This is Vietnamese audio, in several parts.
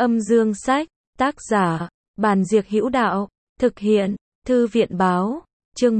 Âm dương sách, tác giả, Bàn Diệc Hữu Đạo, thực hiện, Thư viện báo, chương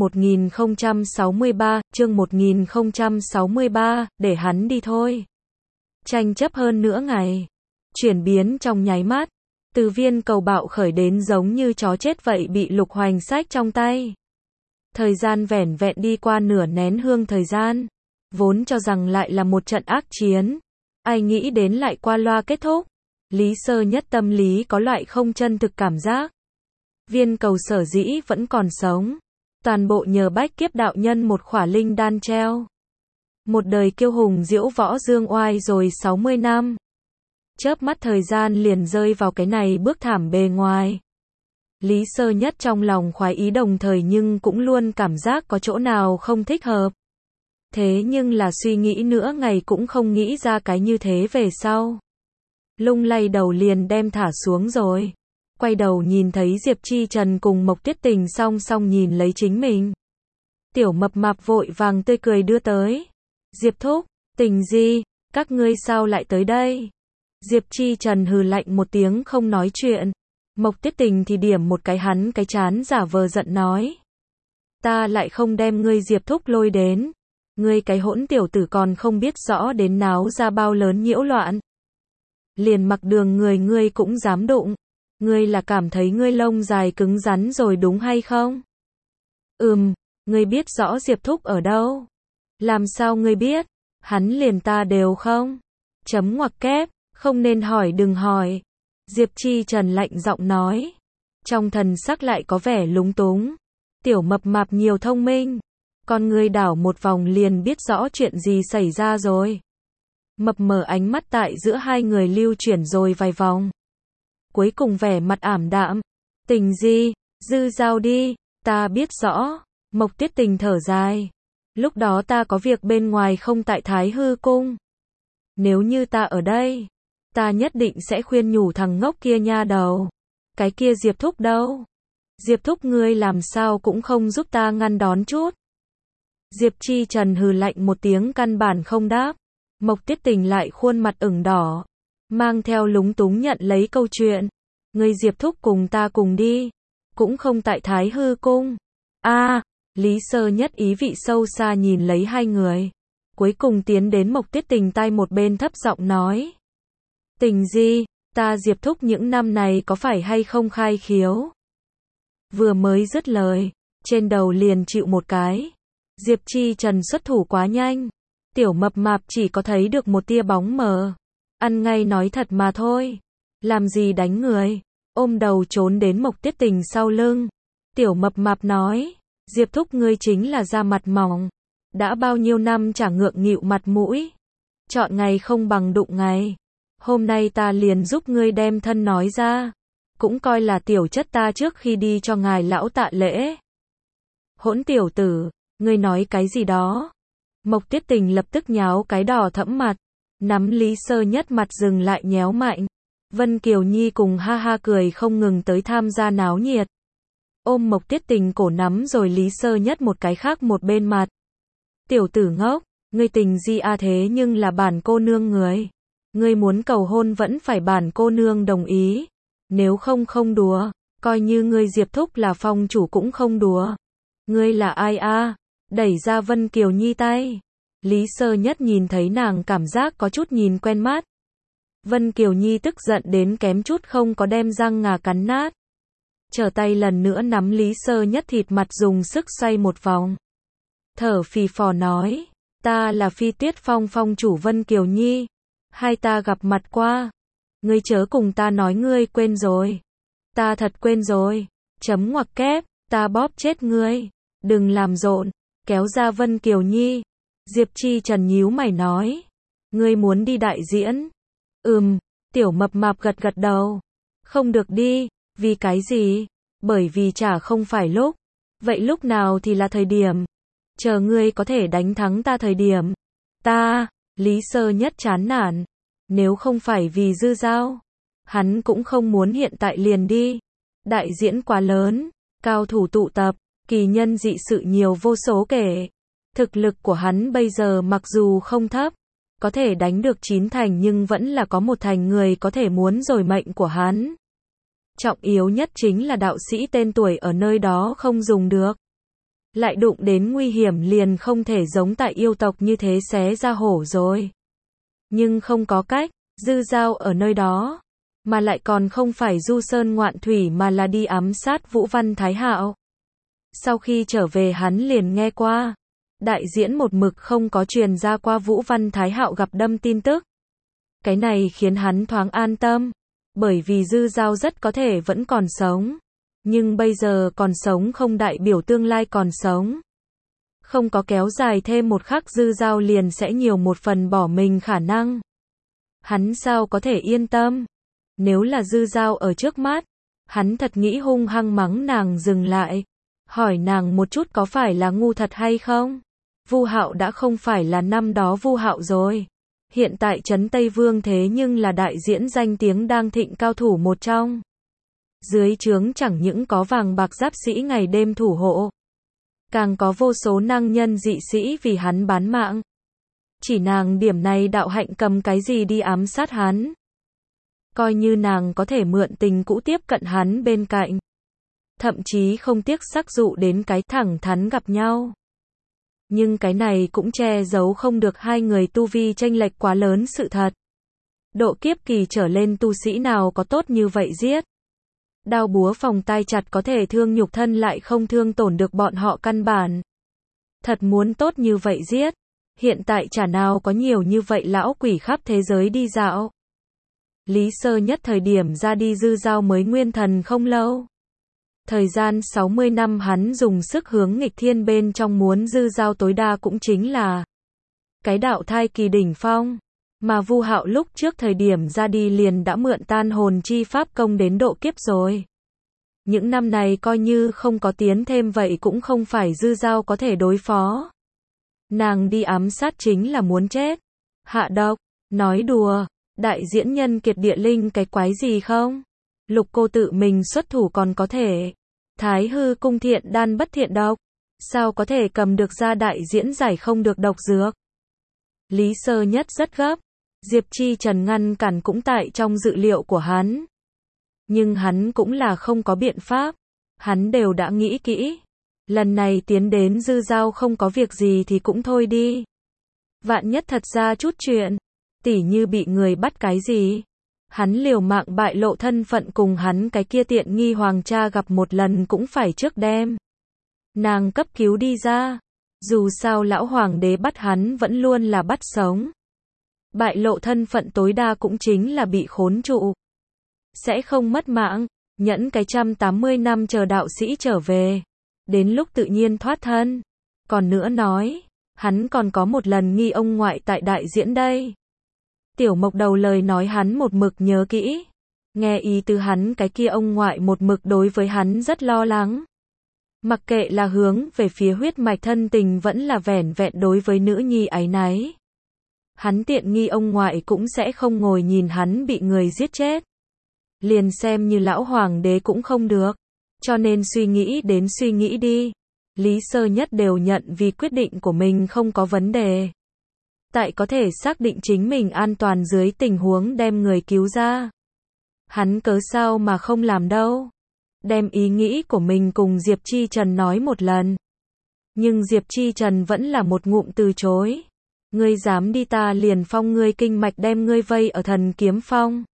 1063, để hắn đi thôi. Tranh chấp hơn nửa ngày, chuyển biến trong nháy mắt, từ Viên Cầu bạo khởi đến giống như chó chết vậy bị Lục Hoành xách trong tay. Thời gian vẻn vẹn đi qua nửa nén hương thời gian, vốn cho rằng lại là một trận ác chiến, ai nghĩ đến lại qua loa kết thúc. Lý Sơ Nhất tâm lý có loại không chân thực cảm giác. Viên Cầu sở dĩ vẫn còn sống, toàn bộ nhờ Bách Kiếp đạo nhân một khỏa linh đan treo. Một đời kiêu hùng diễu võ dương oai rồi 60 năm. Chớp mắt thời gian liền rơi vào cái này bước thảm bề ngoài. Lý Sơ Nhất trong lòng khoái ý đồng thời nhưng cũng luôn cảm giác có chỗ nào không thích hợp. Thế nhưng là suy nghĩ nữa ngày cũng không nghĩ ra cái như thế về sau. Lung lay đầu liền đem thả xuống rồi. Quay đầu nhìn thấy Diệp Chi Trần cùng Mộc Tuyết Tình song song nhìn lấy chính mình. Tiểu Mập Mạp vội vàng tươi cười đưa tới. Diệp thúc, Tình gì, các ngươi sao lại tới đây? Diệp Chi Trần hừ lạnh một tiếng không nói chuyện. Mộc Tuyết Tình thì điểm một cái hắn cái chán giả vờ giận nói. Ta lại không đem ngươi Diệp thúc lôi đến. Ngươi cái hỗn tiểu tử còn không biết rõ đến náo ra bao lớn nhiễu loạn. Liền mặc đường người ngươi cũng dám đụng. Ngươi là cảm thấy ngươi lông dài cứng rắn rồi đúng hay không? Ngươi biết rõ Diệp thúc ở đâu? Làm sao ngươi biết? Hắn liền ta đều không? Chấm ngoặc kép, không nên hỏi đừng hỏi. Diệp Chi Trần lạnh giọng nói. Trong thần sắc lại có vẻ lúng túng. Tiểu Mập Mạp nhiều thông minh. Con ngươi đảo một vòng liền biết rõ chuyện gì xảy ra rồi. Mập mờ ánh mắt tại giữa hai người lưu chuyển rồi vài vòng. Cuối cùng vẻ mặt ảm đạm. Tình gì, dư giao đi, ta biết rõ. Mộc Tuyết Tình thở dài. Lúc đó ta có việc bên ngoài không tại Thái Hư Cung. Nếu như ta ở đây, ta nhất định sẽ khuyên nhủ thằng ngốc kia nha đầu. Cái kia Diệp thúc đâu? Diệp thúc ngươi làm sao cũng không giúp ta ngăn đón chút. Diệp Chi Trần hừ lạnh một tiếng căn bản không đáp. Mộc Tuyết Tình lại khuôn mặt ửng đỏ, mang theo lúng túng nhận lấy câu chuyện. Ngươi Diệp thúc cùng ta cùng đi, cũng không tại Thái Hư Cung. Lý Sơ Nhất ý vị sâu xa nhìn lấy hai người. Cuối cùng tiến đến Mộc Tuyết Tình tai một bên thấp giọng nói. Tình gì, ta Diệp thúc những năm này có phải hay không khai khiếu? Vừa mới dứt lời, trên đầu liền chịu một cái. Diệp Chi Trần xuất thủ quá nhanh. Tiểu Mập Mạp chỉ có thấy được một tia bóng mờ. Ăn ngay nói thật mà thôi. Làm gì đánh người. Ôm đầu trốn đến Mộc Tuyết Tình sau lưng. Tiểu Mập Mạp nói. Diệp thúc ngươi chính là da mặt mỏng. Đã bao nhiêu năm chả ngượng nghịu mặt mũi. Chọn ngày không bằng đụng ngày. Hôm nay ta liền giúp ngươi đem thân nói ra. Cũng coi là tiểu chất ta trước khi đi cho ngài lão tạ lễ. Hỗn tiểu tử, ngươi nói cái gì đó? Mộc Tuyết Tình lập tức nháo cái đỏ thẫm mặt. Nắm Lý Sơ Nhất mặt dừng lại nhéo mạnh. Vân Kiều Nhi cùng ha ha cười không ngừng tới tham gia náo nhiệt. Ôm Mộc Tuyết Tình cổ nắm rồi Lý Sơ Nhất một cái khác một bên mặt. Tiểu tử ngốc, ngươi tình gì thế nhưng là bản cô nương người. Ngươi muốn cầu hôn vẫn phải bản cô nương đồng ý. Nếu không không đùa, coi như ngươi Diệp thúc là phong chủ cũng không đùa. Ngươi là ai Đẩy ra Vân Kiều Nhi tay. Lý Sơ Nhất nhìn thấy nàng cảm giác có chút nhìn quen mắt. Vân Kiều Nhi tức giận đến kém chút không có đem răng ngà cắn nát. Trở tay lần nữa nắm Lý Sơ Nhất thịt mặt dùng sức xoay một vòng. Thở phì phò nói. Ta là Phi Tuyết Phong phong chủ Vân Kiều Nhi. Hai ta gặp mặt qua. Ngươi chớ cùng ta nói ngươi quên rồi. Ta thật quên rồi. Chấm ngoặc kép, ta bóp chết ngươi. Đừng làm rộn. Kéo ra Vân Kiều Nhi. Diệp Chi Trần nhíu mày nói. Ngươi muốn đi đại diễn? Tiểu Mập Mạp gật gật đầu. Không được đi. Vì cái gì? Bởi vì chả không phải lúc. Vậy lúc nào thì là thời điểm? Chờ ngươi có thể đánh thắng ta thời điểm. Lý Sơ Nhất chán nản. Nếu không phải vì dư giao, hắn cũng không muốn hiện tại liền đi. Đại diễn quá lớn, cao thủ tụ tập, kỳ nhân dị sự nhiều vô số kể. Thực lực của hắn bây giờ mặc dù không thấp, có thể đánh được 9 thành nhưng vẫn là có 1 thành người có thể muốn rồi mệnh của hắn. Trọng yếu nhất chính là đạo sĩ tên tuổi ở nơi đó không dùng được. Lại đụng đến nguy hiểm liền không thể giống tại yêu tộc như thế xé ra hổ rồi. Nhưng không có cách, Dư Dao ở nơi đó, mà lại còn không phải du sơn ngoạn thủy mà là đi ám sát Vũ Văn Thái Hạo. Sau khi trở về hắn liền nghe qua, đại diễn một mực không có truyền ra qua Vũ Văn Thái Hạo gặp đâm tin tức. Cái này khiến hắn thoáng an tâm, bởi vì Dư Dao rất có thể vẫn còn sống. Nhưng bây giờ còn sống không đại biểu tương lai còn sống. Không có kéo dài thêm một khắc Dư Dao liền sẽ nhiều một phần bỏ mình khả năng. Hắn sao có thể yên tâm? Nếu là Dư Dao ở trước mắt, hắn thật nghĩ hung hăng mắng nàng dừng lại. Hỏi nàng một chút có phải là ngu thật hay không? Vu Hạo đã không phải là năm đó Vu Hạo rồi. Hiện tại trấn Tây Vương thế nhưng là đại diễn danh tiếng đang thịnh cao thủ một trong. Dưới trướng chẳng những có vàng bạc giáp sĩ ngày đêm thủ hộ, càng có vô số năng nhân dị sĩ vì hắn bán mạng. Chỉ nàng điểm này đạo hạnh cầm cái gì đi ám sát hắn? Coi như nàng có thể mượn tình cũ tiếp cận hắn bên cạnh. Thậm chí không tiếc sắc dụ đến cái thẳng thắn gặp nhau. Nhưng cái này cũng che giấu không được hai người tu vi chênh lệch quá lớn sự thật. Độ kiếp kỳ trở lên tu sĩ nào có tốt như vậy giết? Đao búa phòng tai chặt có thể thương nhục thân lại không thương tổn được bọn họ căn bản. Thật muốn tốt như vậy giết. Hiện tại chả nào có nhiều như vậy lão quỷ khắp thế giới đi dạo. Lý Sơ Nhất thời điểm ra đi Dư Dao mới nguyên thần không lâu. Thời gian 60 năm hắn dùng sức hướng nghịch thiên bên trong muốn Dư Dao tối đa cũng chính là cái đạo thai kỳ đỉnh phong. Mà Vu Hạo lúc trước thời điểm ra đi liền đã mượn tan hồn chi pháp công đến độ kiếp rồi. Những năm này coi như không có tiến thêm vậy cũng không phải Dư Dao có thể đối phó. Nàng đi ám sát chính là muốn chết. Hạ độc, nói đùa, đại diễn nhân kiệt địa linh cái quái gì không? Lục cô tự mình xuất thủ còn có thể. Thái hư cung thiện đan bất thiện độc. Sao có thể cầm được ra đại diễn giải không được độc dược? Lý Sơ Nhất rất gấp. Diệp Chi Trần ngăn cản cũng tại trong dự liệu của hắn. Nhưng hắn cũng là không có biện pháp. Hắn đều đã nghĩ kỹ. Lần này tiến đến Dư Dao không có việc gì thì cũng thôi đi. Vạn nhất thật ra chút chuyện. Tỉ như bị người bắt cái gì. Hắn liều mạng bại lộ thân phận cùng hắn cái kia tiện nghi hoàng cha gặp một lần cũng phải trước đem nàng cấp cứu đi ra. Dù sao lão hoàng đế bắt hắn vẫn luôn là bắt sống. Bại lộ thân phận tối đa cũng chính là bị khốn trụ. Sẽ không mất mạng, nhẫn cái 180 năm chờ đạo sĩ trở về. Đến lúc tự nhiên thoát thân. Còn nữa nói, hắn còn có một lần nghi ông ngoại tại đại diễn đây. Tiểu Mộc đầu lời nói hắn một mực nhớ kỹ. Nghe ý từ hắn cái kia ông ngoại một mực đối với hắn rất lo lắng. Mặc kệ là hướng về phía huyết mạch thân tình vẫn là vẻn vẹn đối với nữ nhi áy náy. Hắn tiện nghi ông ngoại cũng sẽ không ngồi nhìn hắn bị người giết chết. Liền xem như lão hoàng đế cũng không được. Cho nên suy nghĩ đến suy nghĩ đi. Lý Sơ Nhất đều nhận vì quyết định của mình không có vấn đề. Tại có thể xác định chính mình an toàn dưới tình huống đem người cứu ra. Hắn cớ sao mà không làm đâu. Đem ý nghĩ của mình cùng Diệp Chi Trần nói một lần. Nhưng Diệp Chi Trần vẫn là một ngụm từ chối. Ngươi dám đi ta liền phong ngươi kinh mạch đem ngươi vây ở Thần Kiếm Phong.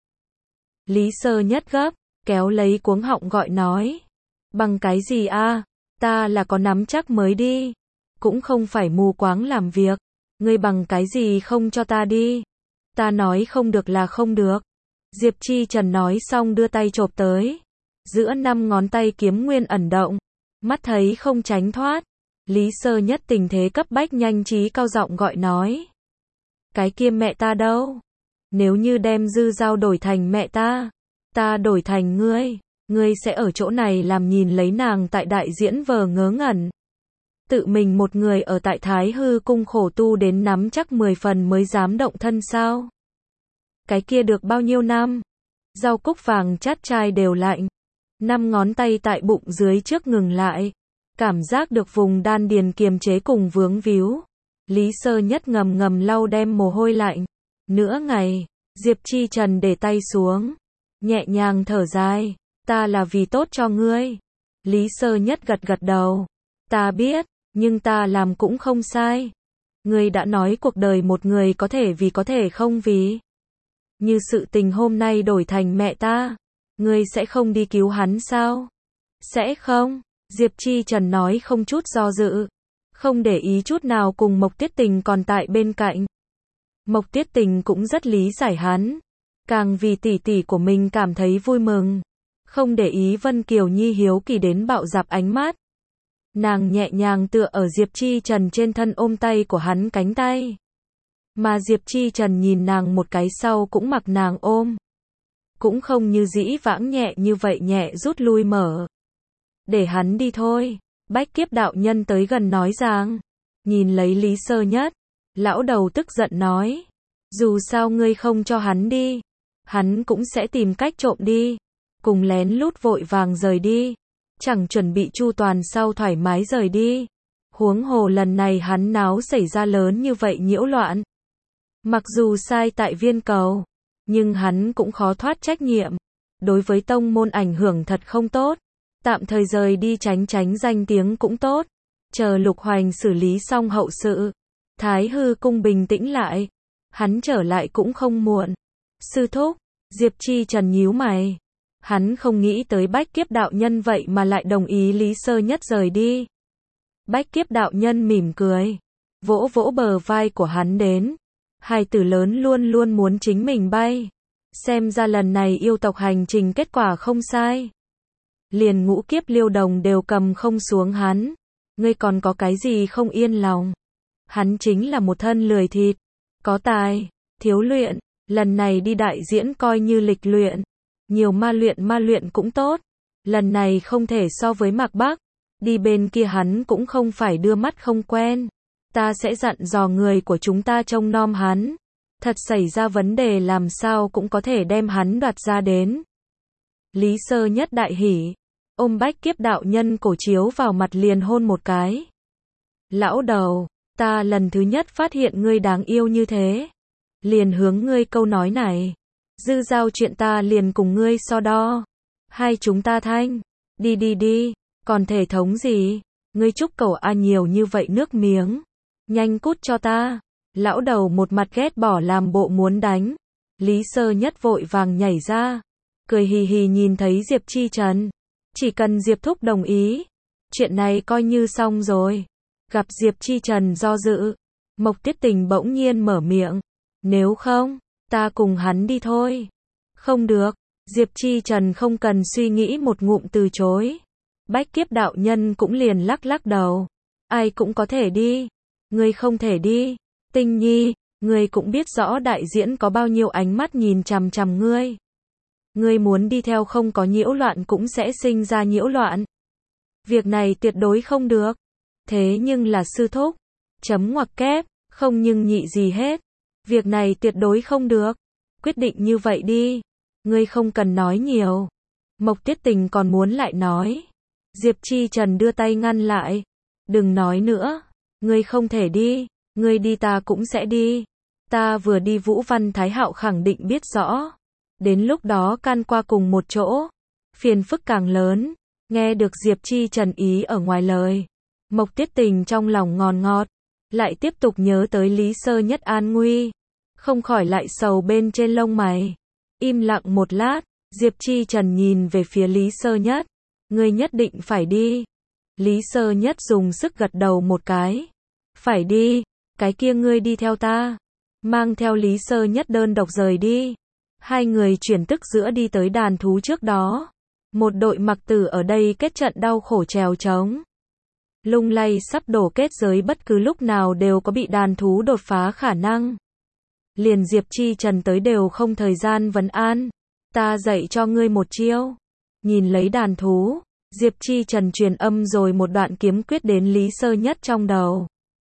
Lý Sơ Nhất gấp, kéo lấy cuống họng gọi nói. Bằng cái gì a? Ta là có nắm chắc mới đi. Cũng không phải mù quáng làm việc. Ngươi bằng cái gì không cho ta đi? Ta nói không được là không được. Diệp Chi Trần nói xong đưa tay chộp tới. Giữa 5 ngón tay kiếm nguyên ẩn động. Mắt thấy không tránh thoát. Lý Sơ Nhất tình thế cấp bách nhanh trí cao giọng gọi nói. Cái kia mẹ ta đâu? Nếu như đem Dư Dao đổi thành mẹ ta đổi thành ngươi sẽ ở chỗ này làm nhìn lấy nàng tại đại diễn vờ ngớ ngẩn. Tự mình một người ở tại Thái Hư cung khổ tu đến nắm chắc 10 phần mới dám động thân sao? Cái kia được bao nhiêu năm? Rau cúc vàng chát chai đều lạnh. 5 ngón tay tại bụng dưới trước ngừng lại. Cảm giác được vùng đan điền kiềm chế cùng vướng víu. Lý Sơ Nhất ngầm ngầm lau đem mồ hôi lạnh. Nửa ngày, Diệp Chi Trần để tay xuống, nhẹ nhàng thở dài, ta là vì tốt cho ngươi. Lý Sơ Nhất gật gật đầu, ta biết, nhưng ta làm cũng không sai. Ngươi đã nói cuộc đời một người có thể vì có thể không vì. Như sự tình hôm nay đổi thành mẹ ta, ngươi sẽ không đi cứu hắn sao? Sẽ không, Diệp Chi Trần nói không chút do dự, không để ý chút nào cùng Mộc Tiết Tình còn tại bên cạnh. Mộc Tiết Tình cũng rất lý giải hắn, càng vì tỷ tỷ của mình cảm thấy vui mừng, không để ý Vân Kiều Nhi hiếu kỳ đến bạo dạp ánh mắt. Nàng nhẹ nhàng tựa ở Diệp Chi Trần trên thân ôm tay của hắn cánh tay. Mà Diệp Chi Trần nhìn nàng một cái sau cũng mặc nàng ôm. Cũng không như dĩ vãng nhẹ như vậy nhẹ rút lui mở. Để hắn đi thôi. Bách Kiếp đạo nhân tới gần nói rằng. Nhìn lấy Lý Sơ Nhất. Lão đầu tức giận nói. Dù sao ngươi không cho hắn đi, hắn cũng sẽ tìm cách trộm đi. Cùng lén lút vội vàng rời đi. Chẳng chuẩn bị chu toàn sau thoải mái rời đi. Huống hồ lần này hắn náo xảy ra lớn như vậy nhiễu loạn. Mặc dù sai tại viên cầu, nhưng hắn cũng khó thoát trách nhiệm. Đối với tông môn ảnh hưởng thật không tốt. Tạm thời rời đi tránh danh tiếng cũng tốt. Chờ Lục Hoành xử lý xong hậu sự, Thái Hư cung bình tĩnh lại, hắn trở lại cũng không muộn. Sư thúc, Diệp Chi Trần nhíu mày. Hắn không nghĩ tới Bách Kiếp đạo nhân vậy mà lại đồng ý Lý Sơ Nhất rời đi. Bách Kiếp đạo nhân mỉm cười, vỗ vỗ bờ vai của hắn đến. Hai tử lớn luôn luôn muốn chính mình bay. Xem ra lần này yêu tộc hành trình kết quả không sai. Liền ngũ kiếp liêu đồng đều cầm không xuống hắn. Ngươi còn có cái gì không yên lòng? Hắn chính là một thân lười thịt. Có tài, thiếu luyện. Lần này đi đại diễn coi như lịch luyện. Nhiều ma luyện cũng tốt. Lần này không thể so với Mạc Bắc. Đi bên kia hắn cũng không phải đưa mắt không quen. Ta sẽ dặn dò người của chúng ta trông nom hắn. Thật xảy ra vấn đề làm sao cũng có thể đem hắn đoạt ra đến. Lý Sơ Nhất đại hỉ. Ôm Bách Kiếp đạo nhân cổ chiếu vào mặt liền hôn một cái. Lão đầu, ta lần thứ nhất phát hiện ngươi đáng yêu như thế. Liền hướng ngươi câu nói này. Dư giao chuyện ta liền cùng ngươi so đo. Hai chúng ta thanh. Đi. Còn thể thống gì? Ngươi chúc cầu a nhiều như vậy nước miếng. Nhanh cút cho ta. Lão đầu một mặt ghét bỏ làm bộ muốn đánh. Lý Sơ Nhất vội vàng nhảy ra. Cười hì hì nhìn thấy Diệp Chi Trần. Chỉ cần Diệp thúc đồng ý. Chuyện này coi như xong rồi. Gặp Diệp Chi Trần do dự. Mộc Tiết Tình bỗng nhiên mở miệng. Nếu không, ta cùng hắn đi thôi. Không được. Diệp Chi Trần không cần suy nghĩ một ngụm từ chối. Bách Kiếp đạo nhân cũng liền lắc đầu. Ai cũng có thể đi. Ngươi không thể đi. Tinh Nhi, ngươi cũng biết rõ đại diễn có bao nhiêu ánh mắt nhìn chằm chằm ngươi. Ngươi muốn đi theo không có nhiễu loạn cũng sẽ sinh ra nhiễu loạn. Việc này tuyệt đối không được. Thế nhưng là sư thúc. Chấm ngoặc kép, không nhưng nhị gì hết. Việc này tuyệt đối không được. Quyết định như vậy đi. Ngươi không cần nói nhiều. Mộc Tiết Tình còn muốn lại nói. Diệp Chi Trần đưa tay ngăn lại. Đừng nói nữa. Ngươi không thể đi. Ngươi đi ta cũng sẽ đi. Ta vừa đi Vũ Văn Thái Hạo khẳng định biết rõ. Đến lúc đó can qua cùng một chỗ. Phiền phức càng lớn. Nghe được Diệp Chi Trần ý ở ngoài lời. Mộc Tiết Tình trong lòng ngòn ngọt. Lại tiếp tục nhớ tới Lý Sơ Nhất an nguy. Không khỏi lại sầu bên trên lông mày. Im lặng một lát. Diệp Chi Trần nhìn về phía Lý Sơ Nhất. Ngươi nhất định phải đi. Lý Sơ Nhất dùng sức gật đầu một cái. Phải đi. Cái kia ngươi đi theo ta. Mang theo Lý Sơ Nhất đơn độc rời đi. Hai người chuyển tức giữa đi tới đàn thú trước đó. Một đội mặc tử ở đây kết trận đau khổ trèo trống. Lung lay sắp đổ kết giới bất cứ lúc nào đều có bị đàn thú đột phá khả năng. Liền Diệp Chi Trần tới đều không thời gian vấn an. Ta dạy cho ngươi một chiêu. Nhìn lấy đàn thú. Diệp Chi Trần truyền âm rồi một đoạn kiếm quyết đến Lý Sơ Nhất trong đầu.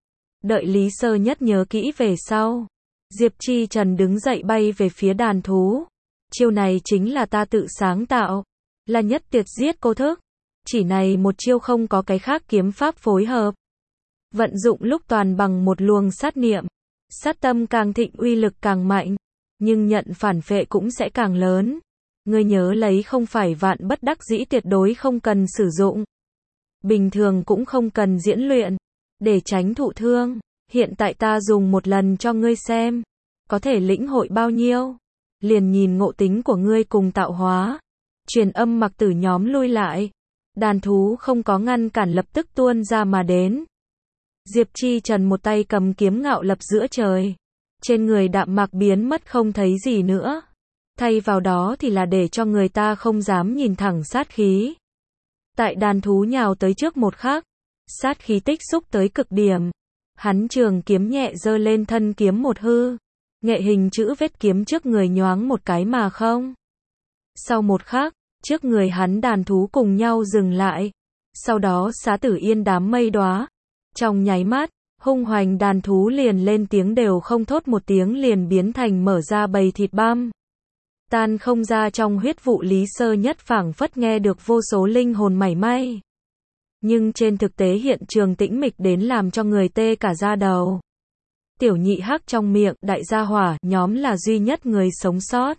Đợi Lý Sơ Nhất nhớ kỹ về sau. Diệp Chi Trần đứng dậy bay về phía đàn thú. Chiêu này chính là ta tự sáng tạo. Là nhất tuyệt giết cô thức. Chỉ này một chiêu không có cái khác kiếm pháp phối hợp. Vận dụng lúc toàn bằng một luồng sát niệm. Sát tâm càng thịnh uy lực càng mạnh, nhưng nhận phản phệ cũng sẽ càng lớn. Ngươi nhớ lấy, không phải vạn bất đắc dĩ tuyệt đối không cần sử dụng. Bình thường cũng không cần diễn luyện, để tránh thụ thương. Hiện tại ta dùng một lần cho ngươi xem, có thể lĩnh hội bao nhiêu, liền nhìn ngộ tính của ngươi cùng tạo hóa. Truyền âm mặc tử nhóm lui lại. Đàn thú không có ngăn cản, lập tức tuôn ra mà đến. Diệp Chi Trần một tay cầm kiếm ngạo lập giữa trời. Trên người đạm mạc biến mất không thấy gì nữa. Thay vào đó thì là để cho người ta không dám nhìn thẳng sát khí. Tại đàn thú nhào tới trước một khắc, sát khí tích xúc tới cực điểm. Hắn trường kiếm nhẹ giơ lên, thân kiếm một hư. Nghệ hình chữ vết kiếm trước người nhoáng một cái mà không. Sau một khắc, trước người hắn đàn thú cùng nhau dừng lại. Sau đó xá tử yên đám mây đóa. Trong nháy mắt, hung hoành đàn thú liền lên tiếng đều không thốt một tiếng, liền biến thành mở ra bầy thịt băm. Tan không ra. Trong huyết vụ Lý Sơ Nhất phảng phất nghe được vô số linh hồn mảy may. Nhưng trên thực tế hiện trường tĩnh mịch đến làm cho người tê cả da đầu. Tiểu nhị hắc trong miệng đại gia hỏa nhóm là duy nhất người sống sót.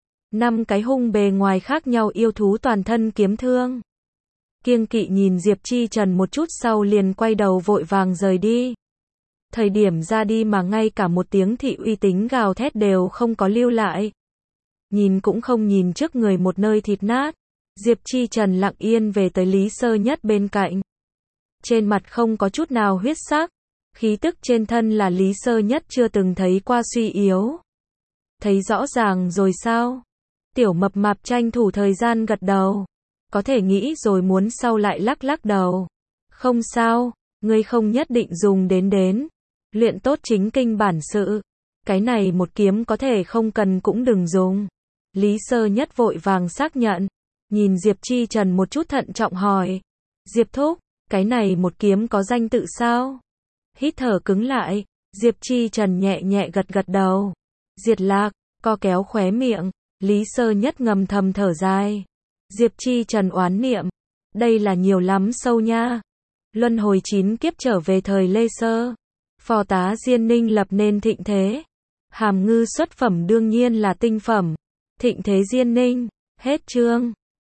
5 cái hung bề ngoài khác nhau yêu thú toàn thân kiếm thương. Kiêng kỵ nhìn Diệp Chi Trần một chút sau liền quay đầu vội vàng rời đi. Thời điểm ra đi mà ngay cả một tiếng thị uy tính gào thét đều không có lưu lại. Nhìn cũng không nhìn trước người một nơi thịt nát. Diệp Chi Trần lặng yên về tới Lý Sơ Nhất bên cạnh. Trên mặt không có chút nào huyết sắc. Khí tức trên thân là Lý Sơ Nhất chưa từng thấy qua suy yếu. Thấy rõ ràng rồi sao? Tiểu mập mạp tranh thủ thời gian gật đầu. Có thể nghĩ rồi muốn sau lại lắc lắc đầu. Không sao, ngươi không nhất định dùng đến. Luyện tốt chính kinh bản sự. Cái này một kiếm có thể không cần cũng đừng dùng. Lý Sơ Nhất vội vàng xác nhận. Nhìn Diệp Chi Trần một chút thận trọng hỏi. Diệp thúc, cái này một kiếm có danh tự sao? Hít thở cứng lại, Diệp Chi Trần nhẹ nhẹ gật đầu. Diệt Lạc, co kéo khóe miệng, Lý Sơ Nhất ngầm thầm thở dài. Diệp Chi Trần oán niệm, đây là nhiều lắm sâu nha. Luân hồi 9 kiếp trở về thời Lê Sơ, phò tá Diên Ninh lập nên thịnh thế. Hàm ngư xuất phẩm đương nhiên là tinh phẩm. Thịnh thế Diên Ninh, hết chương.